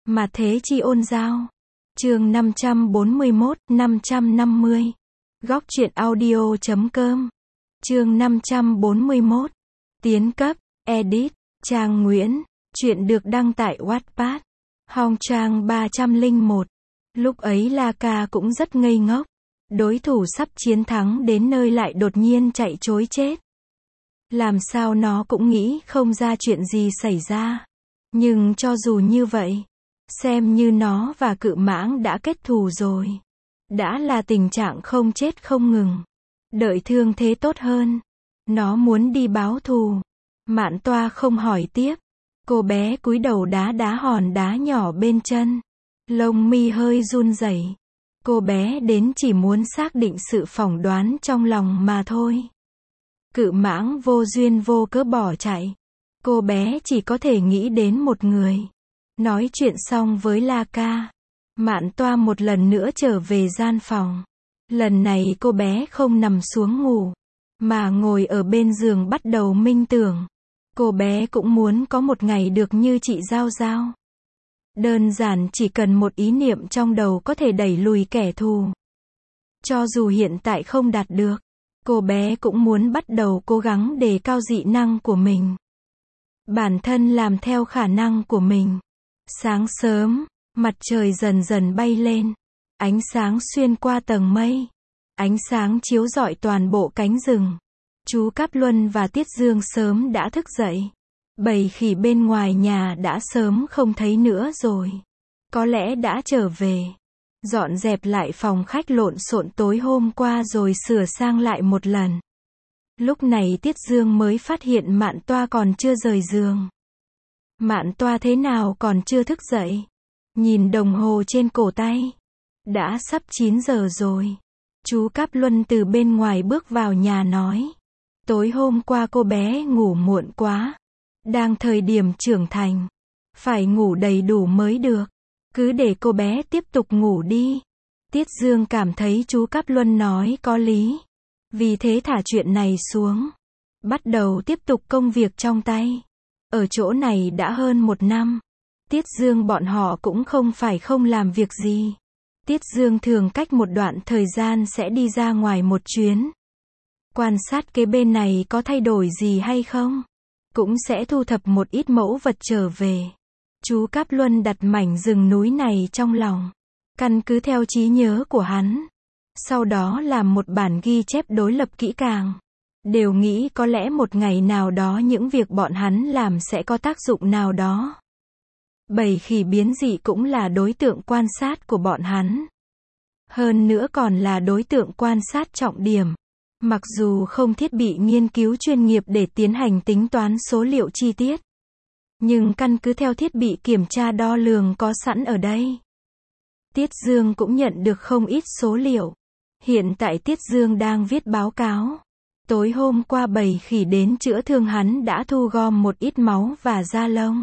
Mà thế chi ôn giao. Chương 541, 550. Góc truyện audio.com. Chương 541. Tiến cấp, edit, Trang Nguyễn. Chuyện được đăng tại Wattpad. Hong trang 301. Lúc ấy La Ca cũng rất ngây ngốc. Đối thủ sắp chiến thắng đến nơi lại đột nhiên chạy trối chết. Làm sao nó cũng nghĩ không ra chuyện gì xảy ra. Nhưng cho dù như vậy, xem như nó và Cự Mãng đã kết thù rồi. Đã là tình trạng không chết không ngừng. Đợi thương thế tốt hơn, nó muốn đi báo thù. Mạn Toa không hỏi tiếp. Cô bé cúi đầu đá đá hòn đá nhỏ bên chân. Lông mi hơi run rẩy. Cô bé đến chỉ muốn xác định sự phỏng đoán trong lòng mà thôi. Cự Mãng vô duyên vô cớ bỏ chạy. Cô bé chỉ có thể nghĩ đến một người. Nói chuyện xong với La Ca, Mạn Toa một lần nữa trở về gian phòng. Lần này cô bé không nằm xuống ngủ, mà ngồi ở bên giường bắt đầu minh tưởng. Cô bé cũng muốn có một ngày được như chị Giao Giao. Đơn giản chỉ cần một ý niệm trong đầu có thể đẩy lùi kẻ thù. Cho dù hiện tại không đạt được, cô bé cũng muốn bắt đầu cố gắng đề cao dị năng của mình. Bản thân làm theo khả năng của mình. Sáng sớm, mặt trời dần dần bay lên. Ánh sáng xuyên qua tầng mây. Ánh sáng chiếu rọi toàn bộ cánh rừng. Chú Cáp Luân và Tiết Dương sớm đã thức dậy. Bầy khỉ bên ngoài nhà đã sớm không thấy nữa rồi. Có lẽ đã trở về. Dọn dẹp lại phòng khách lộn xộn tối hôm qua rồi sửa sang lại một lần. Lúc này Tiết Dương mới phát hiện Mạn Toa còn chưa rời giường. Mạn Toa thế nào còn chưa thức dậy? Nhìn đồng hồ trên cổ tay. Đã sắp 9 giờ rồi. Chú Cáp Luân từ bên ngoài bước vào nhà nói. Tối hôm qua cô bé ngủ muộn quá. Đang thời điểm trưởng thành. Phải ngủ đầy đủ mới được. Cứ để cô bé tiếp tục ngủ đi. Tiết Dương cảm thấy chú Cáp Luân nói có lý. Vì thế thả chuyện này xuống. Bắt đầu tiếp tục công việc trong tay. Ở chỗ này đã hơn 1 năm. Tiết Dương bọn họ cũng không phải không làm việc gì. Tiết Dương thường cách một đoạn thời gian sẽ đi ra ngoài một chuyến. Quan sát cái bên này có thay đổi gì hay không. Cũng sẽ thu thập một ít mẫu vật trở về. Chú Cáp Luân đặt mảnh rừng núi này trong lòng. Căn cứ theo trí nhớ của hắn. Sau đó làm một bản ghi chép đối lập kỹ càng. Đều nghĩ có lẽ một ngày nào đó những việc bọn hắn làm sẽ có tác dụng nào đó. Bầy khỉ biến dị cũng là đối tượng quan sát của bọn hắn. Hơn nữa còn là đối tượng quan sát trọng điểm. Mặc dù không thiết bị nghiên cứu chuyên nghiệp để tiến hành tính toán số liệu chi tiết. Nhưng căn cứ theo thiết bị kiểm tra đo lường có sẵn ở đây. Tiết Dương cũng nhận được không ít số liệu. Hiện tại Tiết Dương đang viết báo cáo. Tối hôm qua bầy khỉ đến chữa thương hắn đã thu gom một ít máu và da lông.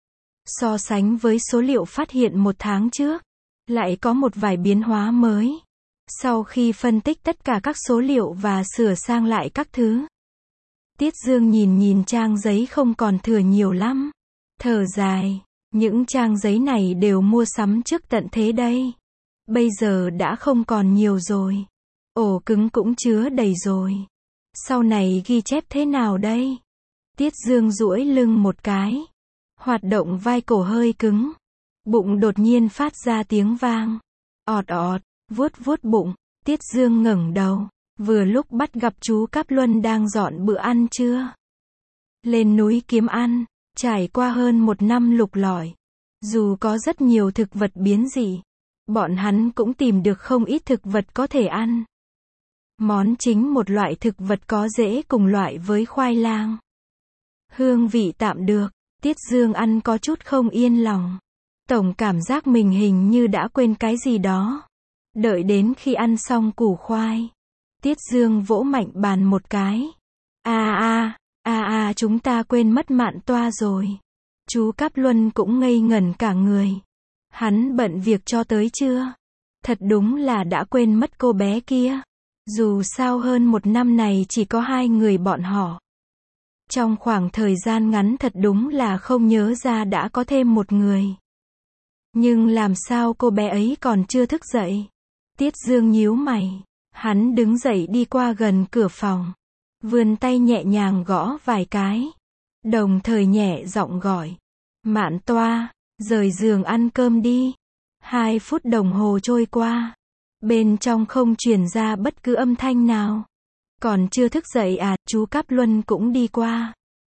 So sánh với số liệu phát hiện 1 tháng trước, lại có một vài biến hóa mới. Sau khi phân tích tất cả các số liệu và sửa sang lại các thứ, Tiết Dương nhìn trang giấy không còn thừa nhiều lắm. Thở dài, những trang giấy này đều mua sắm trước tận thế đây. Bây giờ đã không còn nhiều rồi. Ổ cứng cũng chứa đầy rồi. Sau này ghi chép thế nào đây? Tiết Dương duỗi lưng một cái. Hoạt động vai cổ hơi cứng. Bụng đột nhiên phát ra tiếng vang. Ọt ọt, vuốt vuốt bụng. Tiết Dương ngẩng đầu. Vừa lúc bắt gặp chú Cáp Luân đang dọn bữa ăn trưa. Lên núi kiếm ăn. Trải qua hơn 1 năm lục lọi. Dù có rất nhiều thực vật biến dị, bọn hắn cũng tìm được không ít thực vật có thể ăn. Món chính một loại thực vật có rễ cùng loại với khoai lang. Hương vị tạm được. Tiết Dương ăn có chút không yên lòng. Tổng cảm giác mình hình như đã quên cái gì đó. Đợi đến khi ăn xong củ khoai, Tiết Dương vỗ mạnh bàn một cái. Chúng ta quên mất Mạn Toa rồi. Chú Cáp Luân cũng ngây ngẩn cả người. Hắn bận việc cho tới chưa? Thật đúng là đã quên mất cô bé kia. Dù sao hơn 1 năm này chỉ có 2 người bọn họ. Trong khoảng thời gian ngắn thật đúng là không nhớ ra đã có thêm một người. Nhưng làm sao cô bé ấy còn chưa thức dậy? Tiết Dương nhíu mày. Hắn đứng dậy đi qua gần cửa phòng. Vươn tay nhẹ nhàng gõ vài cái. Đồng thời nhẹ giọng gọi. Mạn Toa, rời giường ăn cơm đi. 2 phút đồng hồ trôi qua. Bên trong không truyền ra bất cứ âm thanh nào. Còn chưa thức dậy à, chú Cáp Luân cũng đi qua.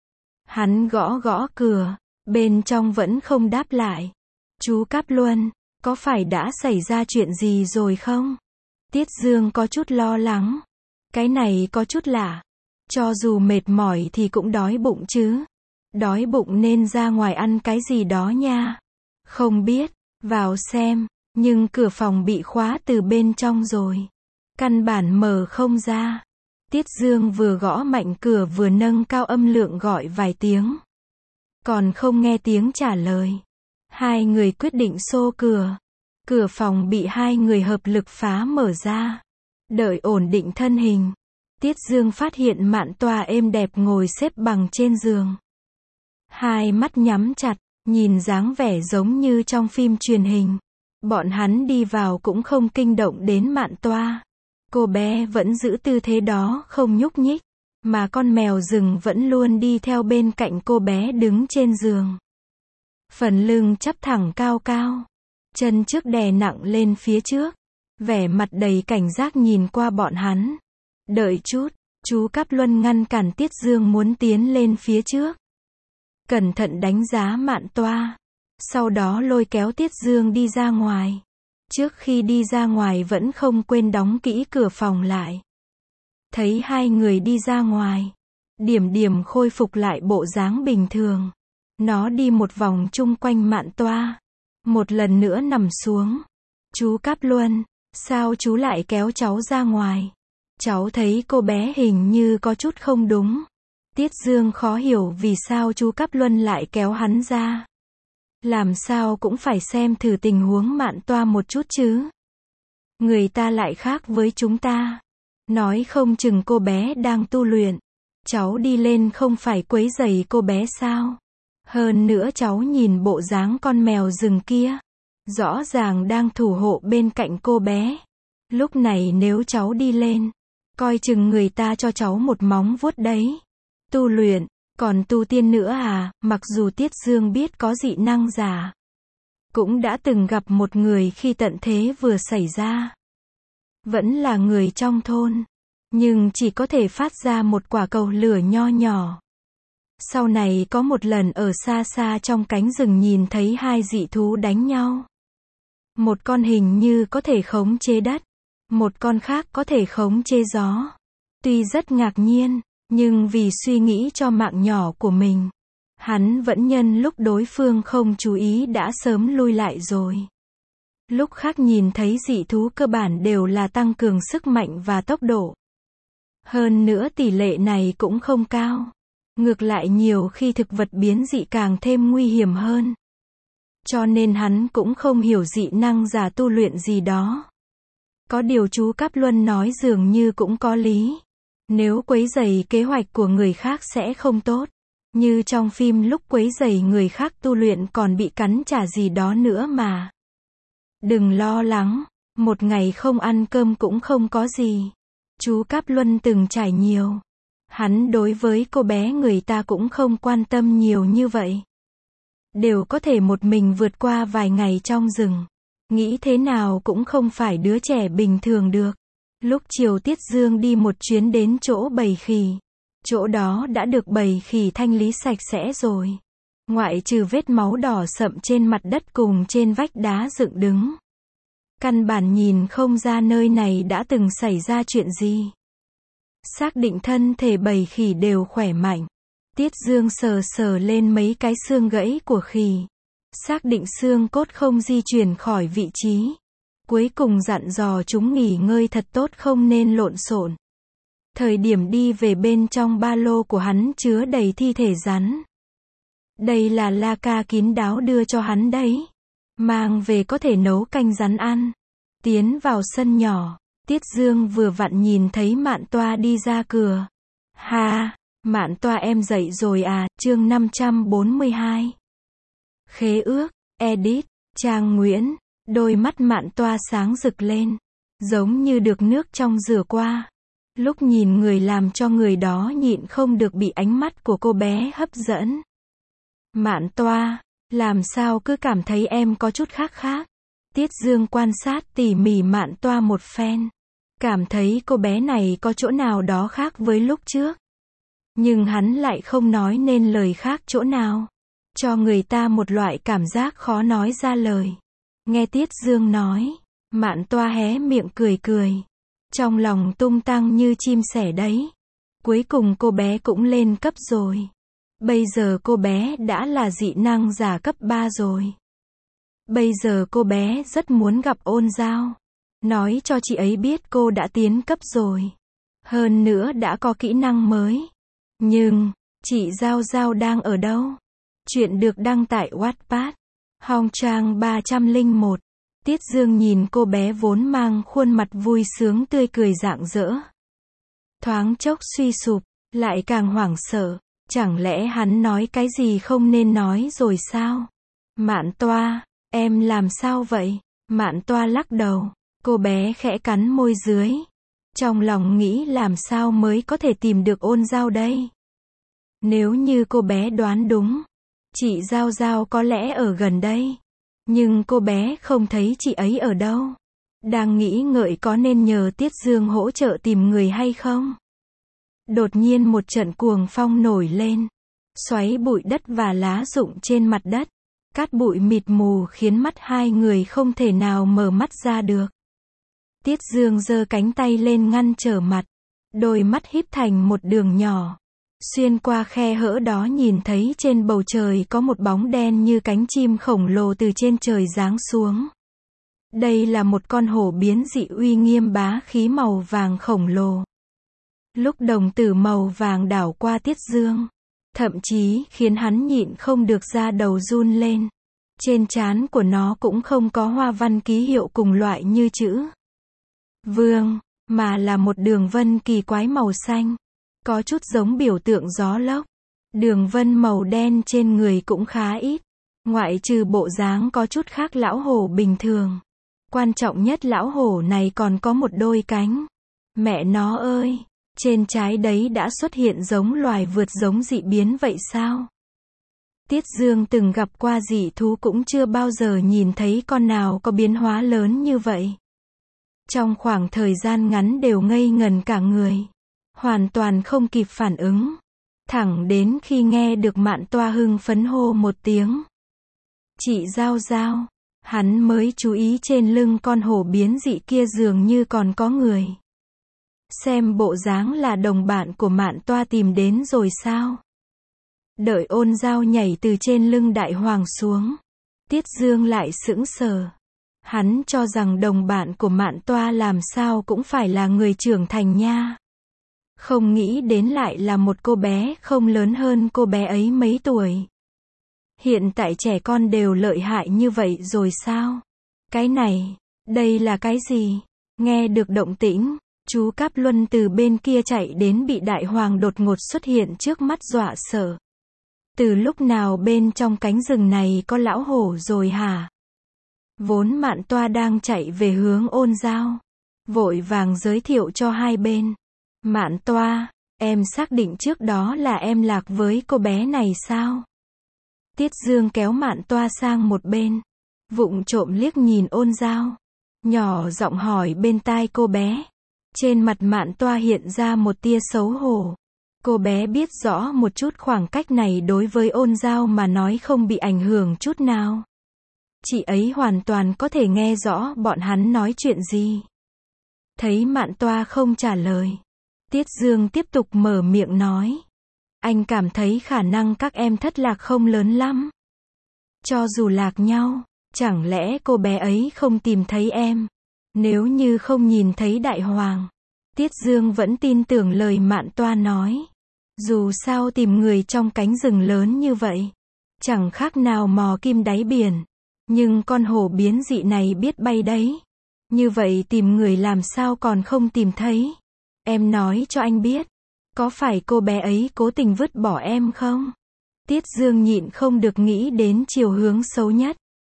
Hắn gõ gõ cửa. Bên trong vẫn không đáp lại. Chú Cáp Luân, có phải đã xảy ra chuyện gì rồi không? Tiết Dương có chút lo lắng. Cái này có chút lạ. Cho dù mệt mỏi thì cũng đói bụng chứ. Đói bụng nên ra ngoài ăn cái gì đó nha. Không biết, vào xem, nhưng cửa phòng bị khóa từ bên trong rồi. Căn bản mở không ra. Tiết Dương vừa gõ mạnh cửa vừa nâng cao âm lượng gọi vài tiếng. Còn không nghe tiếng trả lời. Hai người quyết định xô cửa. Cửa phòng bị hai người hợp lực phá mở ra. Đợi ổn định thân hình. Tiết Dương phát hiện Mạn Toa êm đẹp ngồi xếp bằng trên giường. Hai mắt nhắm chặt, nhìn dáng vẻ giống như trong phim truyền hình. Bọn hắn đi vào cũng không kinh động đến Mạn Toa. Cô bé vẫn giữ tư thế đó không nhúc nhích. Mà con mèo rừng vẫn luôn đi theo bên cạnh cô bé đứng trên giường. Phần lưng chắp thẳng cao cao. Chân trước đè nặng lên phía trước. Vẻ mặt đầy cảnh giác nhìn qua bọn hắn. Đợi chút, chú Cáp Luân ngăn cản Tiết Dương muốn tiến lên phía trước. Cẩn thận đánh giá Mạn Toa. Sau đó lôi kéo Tiết Dương đi ra ngoài. Trước khi đi ra ngoài vẫn không quên đóng kỹ cửa phòng lại. Thấy hai người đi ra ngoài. Điểm điểm khôi phục lại bộ dáng bình thường. Nó đi một vòng chung quanh Mạn Toa. Một lần nữa nằm xuống. Chú Cáp Luân, sao chú lại kéo cháu ra ngoài? Cháu thấy cô bé hình như có chút không đúng. Tiết Dương khó hiểu vì sao chú Cáp Luân lại kéo hắn ra. Làm sao cũng phải xem thử tình huống Mạn Toa một chút chứ. Người ta lại khác với chúng ta. Nói không chừng cô bé đang tu luyện. Cháu đi lên không phải quấy rầy cô bé sao? Hơn nữa cháu nhìn bộ dáng con mèo rừng kia. Rõ ràng đang thủ hộ bên cạnh cô bé. Lúc này nếu cháu đi lên, coi chừng người ta cho cháu một móng vuốt đấy. Tu luyện, còn tu tiên nữa à? Mặc dù Tiết Dương biết có dị năng giả. Cũng đã từng gặp một người khi tận thế vừa xảy ra. Vẫn là người trong thôn. Nhưng chỉ có thể phát ra một quả cầu lửa nho nhỏ. Sau này có một lần ở xa xa trong cánh rừng nhìn thấy hai dị thú đánh nhau. Một con hình như có thể khống chế đất. Một con khác có thể khống chế gió. Tuy rất ngạc nhiên, nhưng vì suy nghĩ cho mạng nhỏ của mình, hắn vẫn nhân lúc đối phương không chú ý đã sớm lui lại rồi. Lúc khác nhìn thấy dị thú cơ bản đều là tăng cường sức mạnh và tốc độ. Hơn nữa tỷ lệ này cũng không cao. Ngược lại nhiều khi thực vật biến dị càng thêm nguy hiểm hơn. Cho nên hắn cũng không hiểu dị năng giả tu luyện gì đó. Có điều chú Cáp Luân nói dường như cũng có lý. Nếu quấy rầy kế hoạch của người khác sẽ không tốt. Như trong phim lúc quấy rầy người khác tu luyện còn bị cắn trả gì đó nữa mà. Đừng lo lắng, một ngày không ăn cơm cũng không có gì. Chú Cáp Luân từng trải nhiều. Hắn đối với cô bé người ta cũng không quan tâm nhiều như vậy. Đều có thể một mình vượt qua vài ngày trong rừng. Nghĩ thế nào cũng không phải đứa trẻ bình thường được. Lúc chiều Tiết Dương đi một chuyến đến chỗ bầy khỉ. Chỗ đó đã được bầy khỉ thanh lý sạch sẽ rồi. Ngoại trừ vết máu đỏ sậm trên mặt đất cùng trên vách đá dựng đứng. Căn bản nhìn không ra nơi này đã từng xảy ra chuyện gì. Xác định thân thể bầy khỉ đều khỏe mạnh. Tiết Dương sờ sờ lên mấy cái xương gãy của khỉ. Xác định xương cốt không di chuyển khỏi vị trí. Cuối cùng dặn dò chúng nghỉ ngơi thật tốt không nên lộn xộn. Thời điểm đi về bên trong ba lô của hắn chứa đầy thi thể rắn. Đây là La Ca kín đáo đưa cho hắn đấy. Mang về có thể nấu canh rắn ăn. Tiến vào sân nhỏ. Tiết Dương vừa vặn nhìn thấy Mạn Toa đi ra cửa. Ha, Mạn Toa em dậy rồi à, chương 542. Khế ước, edit, Trang Nguyễn, đôi mắt Mạn Toa sáng rực lên, giống như được nước trong rửa qua. Lúc nhìn người làm cho người đó nhịn không được bị ánh mắt của cô bé hấp dẫn. Mạn Toa, làm sao cứ cảm thấy em có chút khác khác. Tiết Dương quan sát tỉ mỉ Mạn Toa một phen. Cảm thấy cô bé này có chỗ nào đó khác với lúc trước. Nhưng hắn lại không nói nên lời khác chỗ nào. Cho người ta một loại cảm giác khó nói ra lời. Nghe Tiết Dương nói, Mạn Toa hé miệng cười cười. Trong lòng tung tăng như chim sẻ đấy. Cuối cùng cô bé cũng lên cấp rồi. Bây giờ cô bé đã là dị năng giả cấp 3 rồi. Bây giờ cô bé rất muốn gặp Ôn Giao. Nói cho chị ấy biết cô đã tiến cấp rồi. Hơn nữa đã có kỹ năng mới. Nhưng, chị Giao Giao đang ở đâu? Chuyện được đăng tại Wattpad. Hong trang 301. Tiết Dương nhìn cô bé vốn mang khuôn mặt vui sướng tươi cười rạng rỡ. Thoáng chốc suy sụp, lại càng hoảng sợ. Chẳng lẽ hắn nói cái gì không nên nói rồi sao? Mạn Toa, em làm sao vậy? Mạn Toa lắc đầu. Cô bé khẽ cắn môi dưới. Trong lòng nghĩ làm sao mới có thể tìm được Ôn Giao đây? Nếu như cô bé đoán đúng, chị Giao Giao có lẽ ở gần đây. Nhưng cô bé không thấy chị ấy ở đâu. Đang nghĩ ngợi có nên nhờ Tiết Dương hỗ trợ tìm người hay không? Đột nhiên một trận cuồng phong nổi lên. Xoáy bụi đất và lá rụng trên mặt đất. Cát bụi mịt mù khiến mắt hai người không thể nào mở mắt ra được. Tiết Dương giơ cánh tay lên ngăn trở mặt. Đôi mắt híp thành một đường nhỏ. Xuyên qua khe hở đó nhìn thấy trên bầu trời có một bóng đen như cánh chim khổng lồ từ trên trời giáng xuống. Đây là một con hổ biến dị uy nghiêm bá khí màu vàng khổng lồ. Lúc đồng tử màu vàng đảo qua Tiết Dương, thậm chí khiến hắn nhịn không được da đầu run lên. Trên trán của nó cũng không có hoa văn ký hiệu cùng loại như chữ Vương, mà là một đường vân kỳ quái màu xanh. Có chút giống biểu tượng gió lốc. Đường vân màu đen trên người cũng khá ít. Ngoại trừ bộ dáng có chút khác lão hổ bình thường. Quan trọng nhất lão hổ này còn có một đôi cánh. Mẹ nó ơi! Trên trái đấy đã xuất hiện giống loài vượt giống dị biến vậy sao? Tiết Dương từng gặp qua dị thú cũng chưa bao giờ nhìn thấy con nào có biến hóa lớn như vậy. Trong khoảng thời gian ngắn đều ngây ngần cả người. Hoàn toàn không kịp phản ứng. Thẳng đến khi nghe được Mạn Toa hưng phấn hô một tiếng. Chị Giao Giao. Hắn mới chú ý trên lưng con hổ biến dị kia dường như còn có người. Xem bộ dáng là đồng bạn của Mạn Toa tìm đến rồi sao? Đợi Ôn Giao nhảy từ trên lưng đại hoàng xuống. Tiết Dương lại sững sờ. Hắn cho rằng đồng bạn của Mạn Toa làm sao cũng phải là người trưởng thành nha. Không nghĩ đến lại là một cô bé không lớn hơn cô bé ấy mấy tuổi. Hiện tại trẻ con đều lợi hại như vậy rồi sao? Cái này, đây là cái gì? Nghe được động tĩnh, chú Cáp Luân từ bên kia chạy đến bị đại hoàng đột ngột xuất hiện trước mắt dọa sợ. Từ lúc nào bên trong cánh rừng này có lão hổ rồi hả? Vốn Mạn Toa đang chạy về hướng Ôn Giao. Vội vàng giới thiệu cho hai bên. Mạn Toa, em xác định trước đó là em lạc với cô bé này sao? Tiết Dương kéo Mạn Toa sang một bên. Vụng trộm liếc nhìn Ôn Giao. Nhỏ giọng hỏi bên tai cô bé. Trên mặt Mạn Toa hiện ra một tia xấu hổ. Cô bé biết rõ một chút khoảng cách này đối với Ôn Giao mà nói không bị ảnh hưởng chút nào. Chị ấy hoàn toàn có thể nghe rõ bọn hắn nói chuyện gì. Thấy Mạn Toa không trả lời. Tiết Dương tiếp tục mở miệng nói. Anh cảm thấy khả năng các em thất lạc không lớn lắm. Cho dù lạc nhau, chẳng lẽ cô bé ấy không tìm thấy em? Nếu như không nhìn thấy đại hoàng. Tiết Dương vẫn tin tưởng lời Mạn Toa nói. Dù sao tìm người trong cánh rừng lớn như vậy, chẳng khác nào mò kim đáy biển. Nhưng con hổ biến dị này biết bay đấy. Như vậy tìm người làm sao còn không tìm thấy? Em nói cho anh biết. Có phải cô bé ấy cố tình vứt bỏ em không? Tiết Dương nhịn không được nghĩ đến chiều hướng xấu nhất.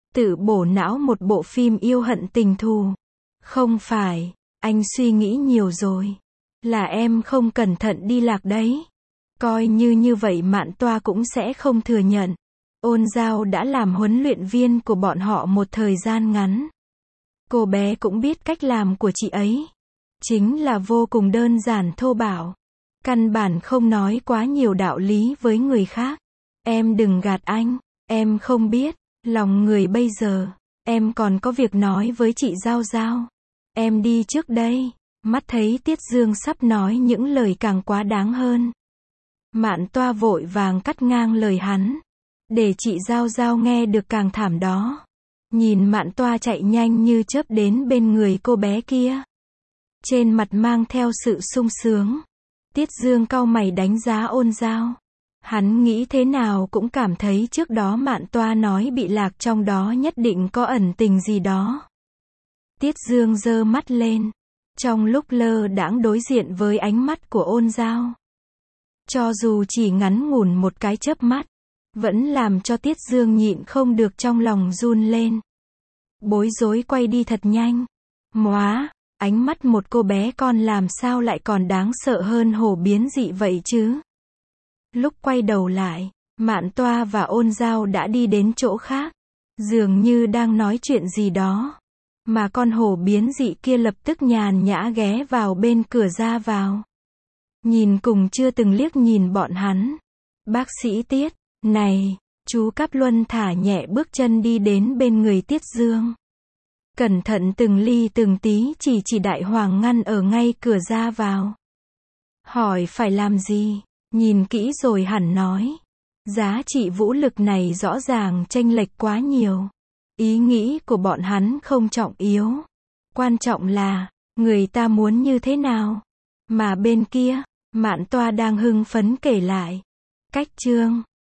Tự bổ não một bộ phim yêu hận tình thù. Không phải, anh suy nghĩ nhiều rồi. Là em không cẩn thận đi lạc đấy. Coi như vậy Mạn Toa cũng sẽ không thừa nhận. Ôn Giao đã làm huấn luyện viên của bọn họ một thời gian ngắn. Cô bé cũng biết cách làm của chị ấy. Chính là vô cùng đơn giản thô bạo. Căn bản không nói quá nhiều đạo lý với người khác. Em đừng gạt anh, em không biết, lòng người bây giờ. Em còn có việc nói với chị Giao Giao. Em đi trước đây. Mắt thấy Tiết Dương sắp nói những lời càng quá đáng hơn. Mạn Toa vội vàng cắt ngang lời hắn. Để chị Giao Giao nghe được càng thảm đó. Nhìn Mạn Toa chạy nhanh như chớp đến bên người cô bé kia. Trên mặt mang theo sự sung sướng. Tiết Dương cau mày đánh giá Ôn Giao. Hắn nghĩ thế nào cũng cảm thấy trước đó Mạn Toa nói bị lạc trong đó nhất định có ẩn tình gì đó. Tiết Dương giơ mắt lên. Trong lúc lơ đãng đối diện với ánh mắt của Ôn Giao. Cho dù chỉ ngắn ngủn một cái chớp mắt. Vẫn làm cho Tiết Dương nhịn không được trong lòng run lên. Bối rối quay đi thật nhanh. Móa, ánh mắt một cô bé con làm sao lại còn đáng sợ hơn hổ biến dị vậy chứ? Lúc quay đầu lại, Mạn Toa và Ôn Giao đã đi đến chỗ khác. Dường như đang nói chuyện gì đó. Mà con hổ biến dị kia lập tức nhàn nhã ghé vào bên cửa ra vào. Nhìn cùng chưa từng liếc nhìn bọn hắn. Bác sĩ Tiết, này, chú Cáp Luân thả nhẹ bước chân đi đến bên người Tiết Dương. Cẩn thận từng ly từng tí chỉ Đại Hoàng ngăn ở ngay cửa ra vào. Hỏi phải làm gì? Nhìn kỹ rồi hẳn nói. Giá trị vũ lực này rõ ràng chênh lệch quá nhiều. Ý nghĩ của bọn hắn không trọng yếu. Quan trọng là, người ta muốn như thế nào? Mà bên kia, Mạn Toa đang hưng phấn kể lại. Cách chương